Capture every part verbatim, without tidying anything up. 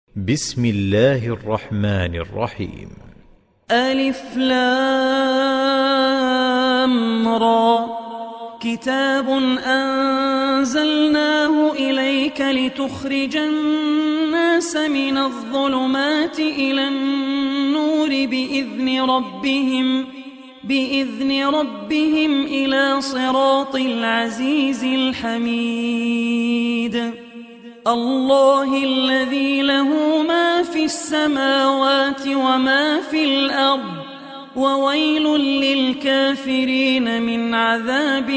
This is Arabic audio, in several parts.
بسم الله الرحمن الرحيم. ألف لام را كتاب أنزلناه إليك لتخرج الناس من الظلمات إلى النور بإذن ربهم بإذن ربهم إلى صراط العزيز الحميد. الله الذي له ما في السماوات وما في الأرض وويل للكافرين من عذاب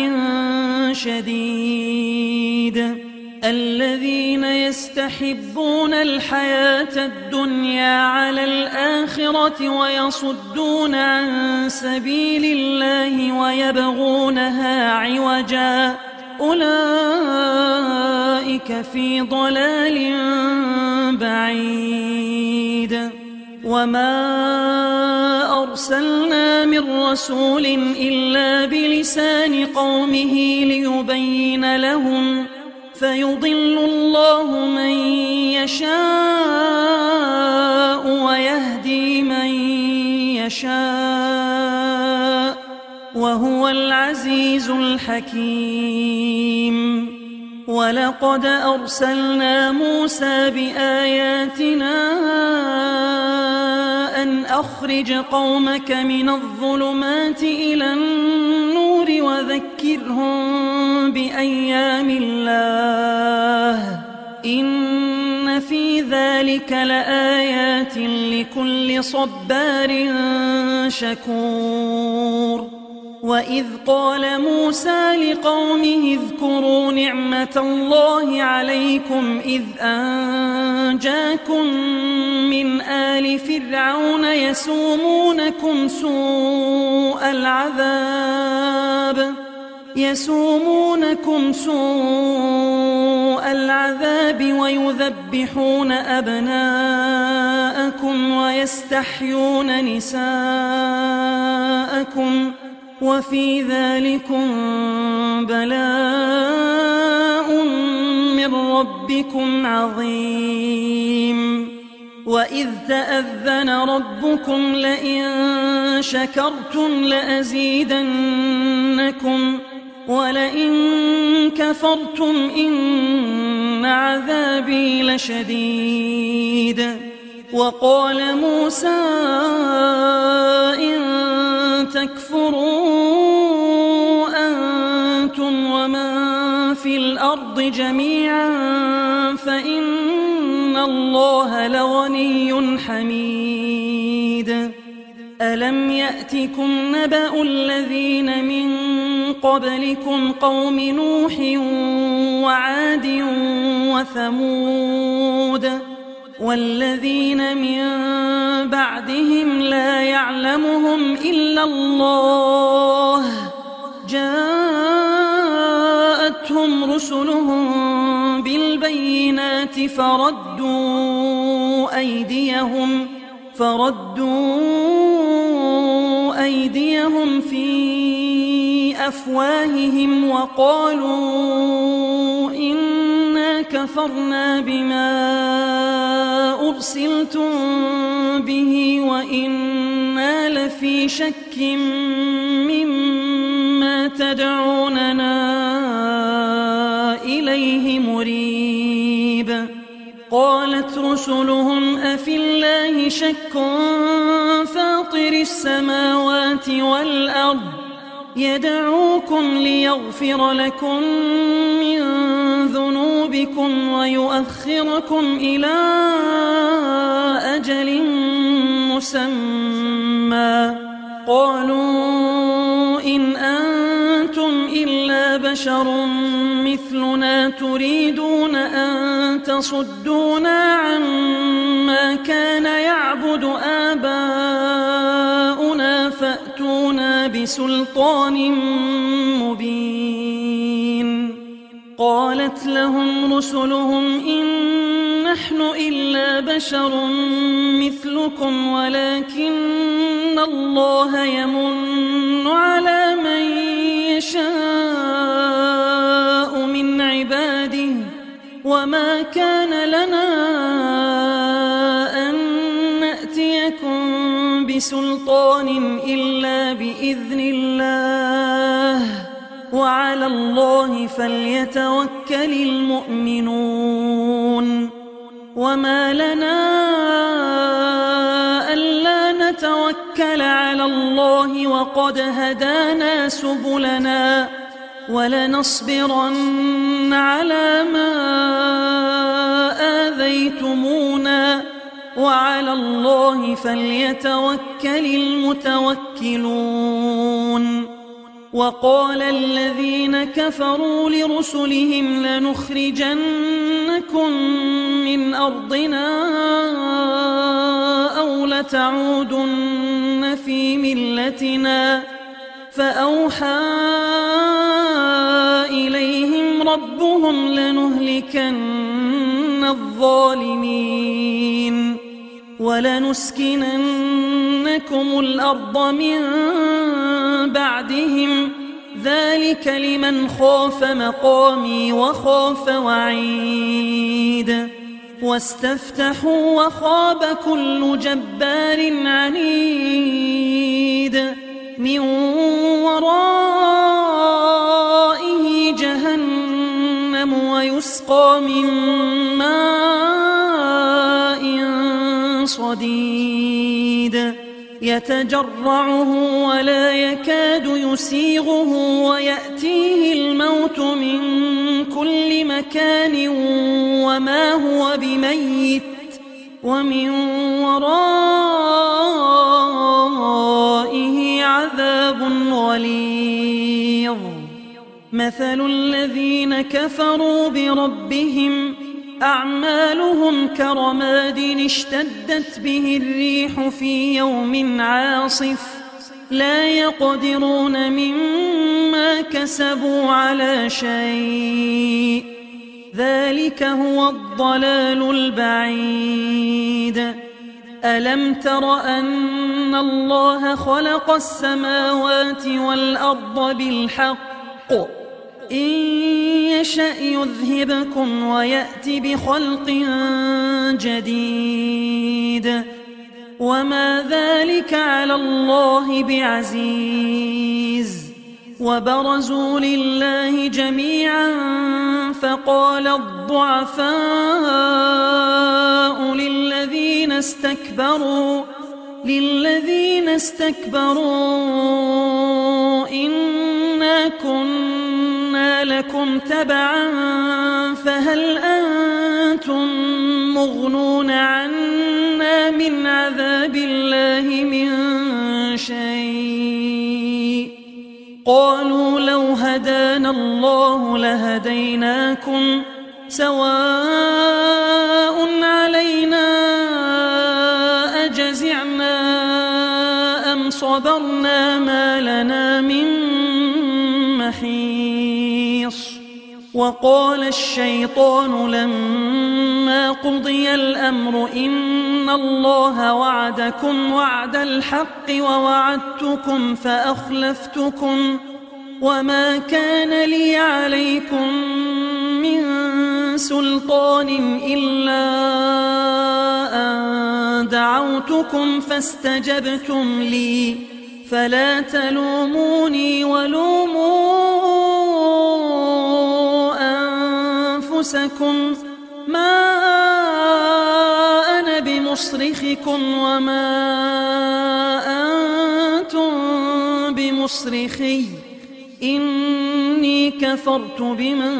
شديد. الذين يستحبون الحياة الدنيا على الآخرة ويصدون عن سبيل الله ويبغونها عوجا أولئك في ضلال بعيد. وما أرسلنا من رسول إلا بلسان قومه ليبين لهم فيضل الله من يشاء ويهدي من يشاء وهو العزيز الحكيم. ولقد أرسلنا موسى بآياتنا أن أخرج قومك من الظلمات إلى النور وذكرهم بأيام الله إن في ذلك لآيات لكل صبار شكور. وإذ قال موسى لقومه اذكروا نعمة الله عليكم إذ أنجاكم من آل فرعون يسومونكم سوء العذاب يسومونكم سوء العذاب ويذبحون أبناءكم ويستحيون نساءكم وفي ذلكم بلاء من ربكم عظيم. وإذ تأذن ربكم لئن شكرتم لأزيدنكم ولئن كفرتم إن عذابي لشديد. وقال موسى إن تكفروا أنتم ومن في الأرض جميعا فإن الله لغني حميد. ألم يأتكم نبأ الذين من قبلكم قوم نوح وعاد وثمود والذين من بعدهم لا يعلمهم إلا الله جاءتهم رسلهم بالبينات فردوا أيديهم فردوا أيديهم في أفواههم وقالوا إنا كفرنا بما أرسلتم به وإنا لفي شك مما تدعوننا إليه مريب. قالت رسلهم أفي الله شك فاطر السماوات والأرض يدعوكم ليغفر لكم من ذنوبكم ويؤخركم إلى أجل مسمى قالوا إن أنتم إلا بشر مثلنا تريدون أن تصدونا عما كان يعبد آباؤنا فأتونا بسلطان مبين. قالت لهم رسلهم إن نحن إلا بشر مثلكم ولكن الله يمن على من يشاء من عباده وما كان لنا بسلطان إلا بإذن الله وعلى الله فليتوكل المؤمنون. وما لنا ألا نتوكل على الله وقد هدانا سبلنا ولنصبرن على ما آذيتمونا وعلى الله فليتوكل المتوكلون. وقال الذين كفروا لرسلهم لنخرجنكم من أرضنا أو لتعودن في ملتنا فأوحى إليهم ربهم لنهلكن الظالمين ولنسكننكم الأرض من بعدهم ذلك لمن خاف مقامي وخاف وعيد. واستفتحوا وخاب كل جبار عنيد من ورائه جهنم ويسقى من ماء صديد يتجرعه ولا يكاد يسيغه ويأتيه الموت من كل مكان وما هو بميت ومن ورائه عذاب غليظ. مثل الذين كفروا بربهم أعمالهم كرماد اشتدت به الريح في يوم عاصف لا يقدرون مما كسبوا على شيء ذلك هو الضلال البعيد. ألم تر أن الله خلق السماوات والأرض بالحق إن يشأ يذهبكم ويأت بخلق جديد وما ذلك على الله بعزيز. وبرزوا لله جميعا فقال الضعفاء للذين استكبروا للذين استكبروا إنا كنا لكم تبعا فهل أنتم مغنون عنا من عذاب الله من شيء قالوا لو هدانا الله لهديناكم سواء علينا أجزعنا أم صبرنا ما لنا من محيص. وقال الشيطان لما قضي الأمر إن الله وعدكم وعد الحق ووعدتكم فأخلفتكم وما كان لي عليكم من سلطان إلا أن دعوتكم فاستجبتم لي فلا تلوموني ولوموا أنفسكم ما أنا بمصرخكم وما أنتم بمصرخي إني كفرت بما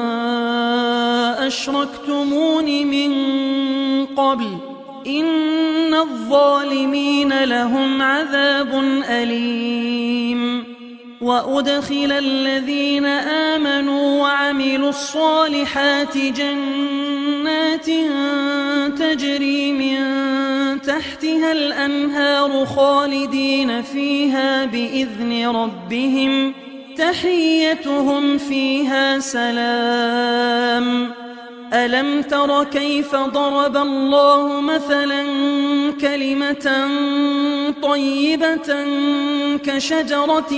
أشركتمون من قبل إن الظالمين لهم عذاب أليم. وأدخل الذين آمنوا وعملوا الصالحات جنات تجري من تحتها الأنهار خالدين فيها بإذن ربهم تحيتهم فيها سلام. ألم تر كيف ضرب الله مثلا كلمة طيبة كشجرة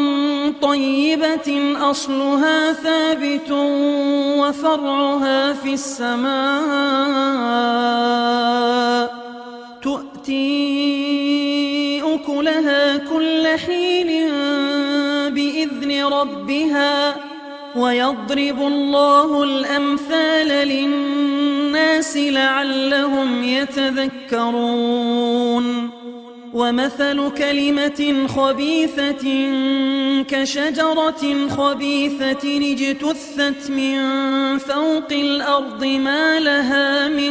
طيبة أصلها ثابت وفرعها في السماء تؤتي حين بإذن ربها ويضرب الله الأمثال للناس لعلهم يتذكرون ومثل كلمة خبيثة كشجرة خبيثة اجتثت من فوق الأرض ما لها من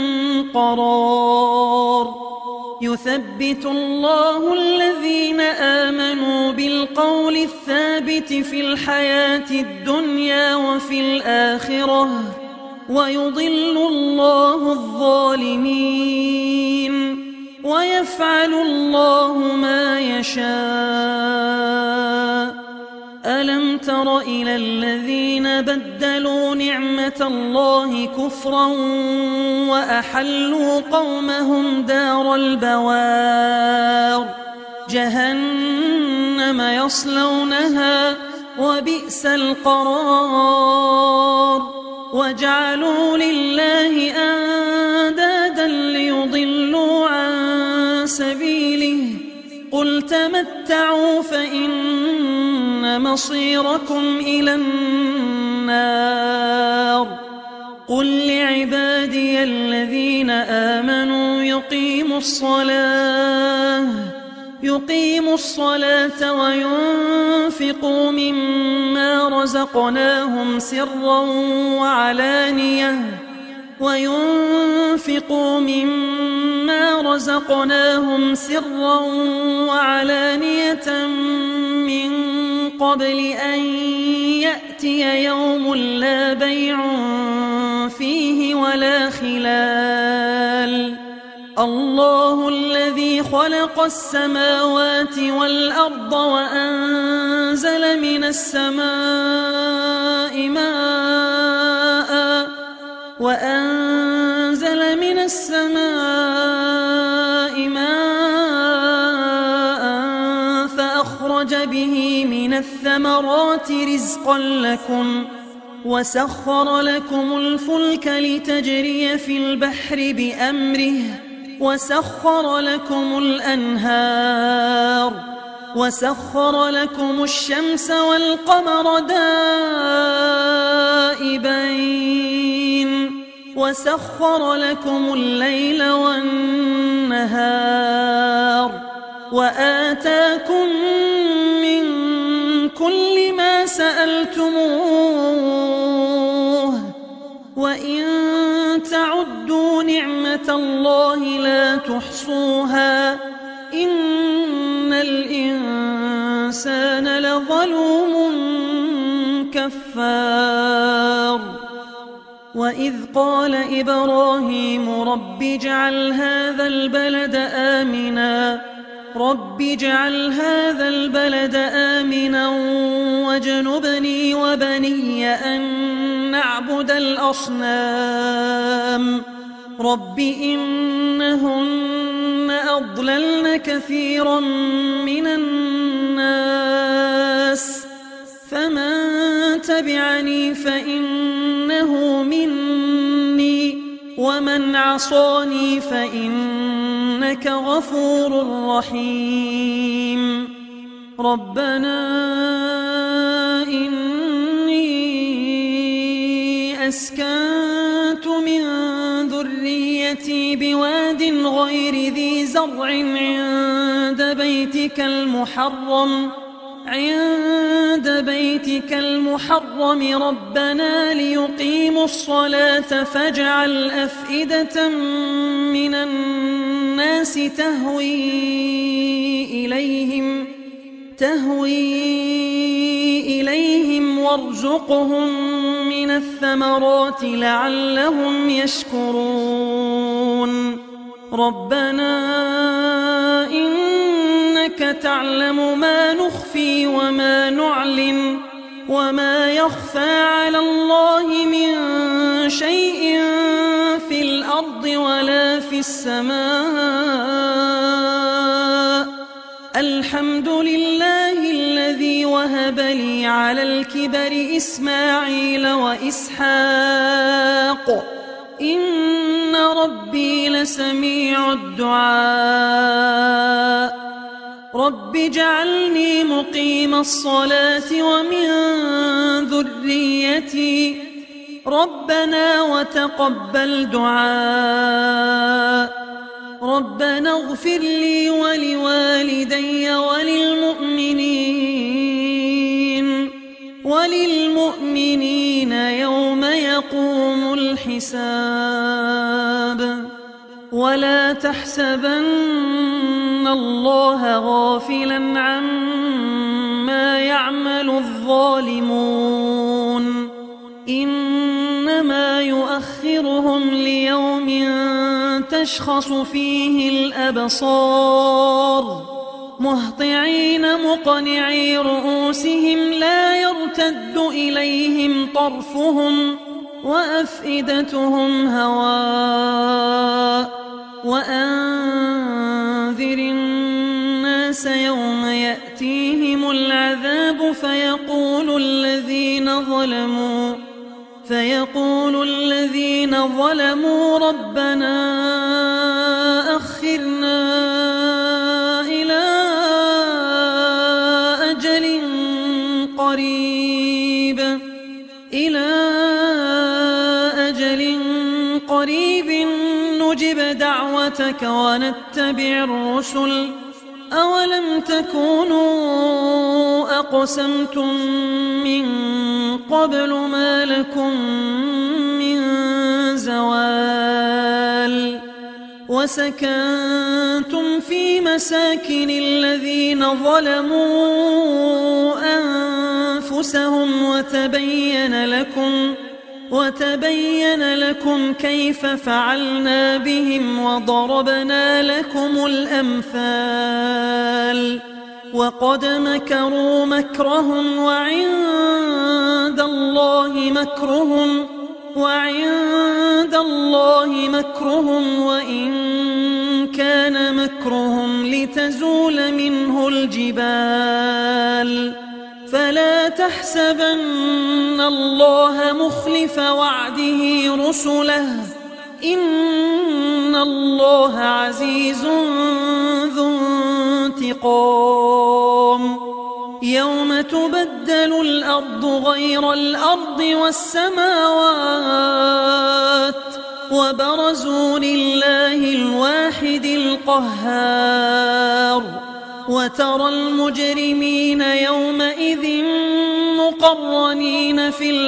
قرار يثبت الله الذين آمنوا بالقول الثابت في الحياة الدنيا وفي الآخرة ويضل الله الظالمين ويفعل الله ما يشاء ألم تر إلى الذين بدلوا نعمة الله كفرا وأحلوا قومهم دار البوار جهنم يصلونها وبئس القرار وجعلوا لله أندادا ليضلوا عن سبيله قل تمتعوا فإن مصيركم إلى النار قل لعبادي الذين آمنوا يقيموا الصلاة يقيموا الصلاة وينفقوا مما رزقناهم سرا وعلانية وينفقوا مما رزقناهم سرا وعلانية من قبل أن يأتي يوم لا بيع فيه ولا خلال الله الذي خلق السماوات والأرض وأنزل من السماء ماء وأنزل من السماء ماء فأخرج به من الثمرات رزقا لكم وسخر لكم الفلك لتجري في البحر بأمره وسخر لكم الأنهار وسخر لكم الشمس والقمر دائبين وسخر لكم الليل والنهار وآتاكم من كل ما سألتموه وإن تعدوا نعمة الله لا تحصوها إن الإنسان لظلوم كفار وإذ قال إبراهيم رب اجعل هذا البلد آمنا رب اجعل هذا البلد آمنا واجنبني وبني أن نعبد الأصنام رب إنهن أضللن كثيرا من الناس فمن تبعني فإنه مني ومن عصاني فإنك غفور رحيم ربنا إني أسكنت من ذريتي بواد غير ذي زرع عند بيتك المحرم عند بيتك المحرم ربنا ليقيموا الصلاة فاجعل أفئدة من الناس تهوي إليهم تهوي إليهم وارزقهم من الثمرات لعلهم يشكرون ربنا إنك تعلم ما نخفي وما نعلن وما يخفى على الله من شيء في الأرض ولا في السماء الحمد لله الذي وهب لي على الكبر إسماعيل وإسحاق إن ربي لسميع الدعاء رب اجعلني مقيم الصلاة ومن ذريتي ربنا وتقبل دعاء ربنا اغفر لي ولوالدي وللمؤمنين وللمؤمنين يوم يقوم الحساب ولا تحسبن الله غافلا عما يعمل الظالمون إنما يؤخرهم ليوم تشخص فيه الأبصار مهطعين مقنعي رؤوسهم لا يرتد إليهم طرفهم وأفئدتهم هواء وأنذر الناس يوم يأتيهم العذاب فيقول الذين ظلموا فيقول الذين ظلموا ربنا أخرنا إلى أجل قريب إلى أجل قريب نجب دعوتك ونتبع الرسل أولم تكونوا أقسمتم من قبل ما لكم من زوال وسكنتم في مساكن الذين ظلموا أنفسهم وتبين لكم وتبين لكم كيف فعلنا بهم وضربنا لكم الأمثال وقد مكروا مكرهم وعند الله مكرهم وعند الله مكرهم وإن كان مكرهم لتزول منه الجبال فلا تحسبن الله مخلف وعده رسله إن الله عزيز ذو انتقام يوم تبدل الأرض غير الأرض والسماوات وبرزوا لله الواحد القهار وترى المجرمين يومئذ مقرنين في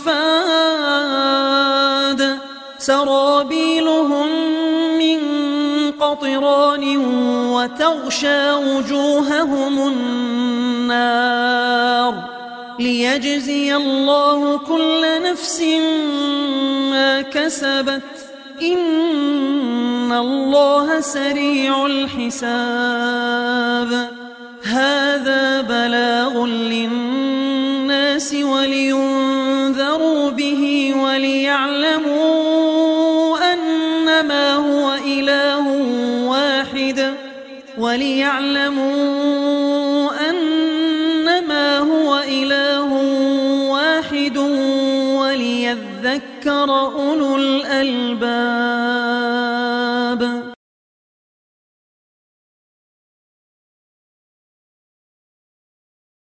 الأصفاد سرابيلهم من قطران وتغشى وجوههم النار ليجزي الله كل نفس ما كسبت إن الله سريع الحساب هذا بلاغ للناس ولينذروا به وليعلموا أنما هو إله واحد وليعلموا أنما هو إله واحد وليذكر أولو الألباب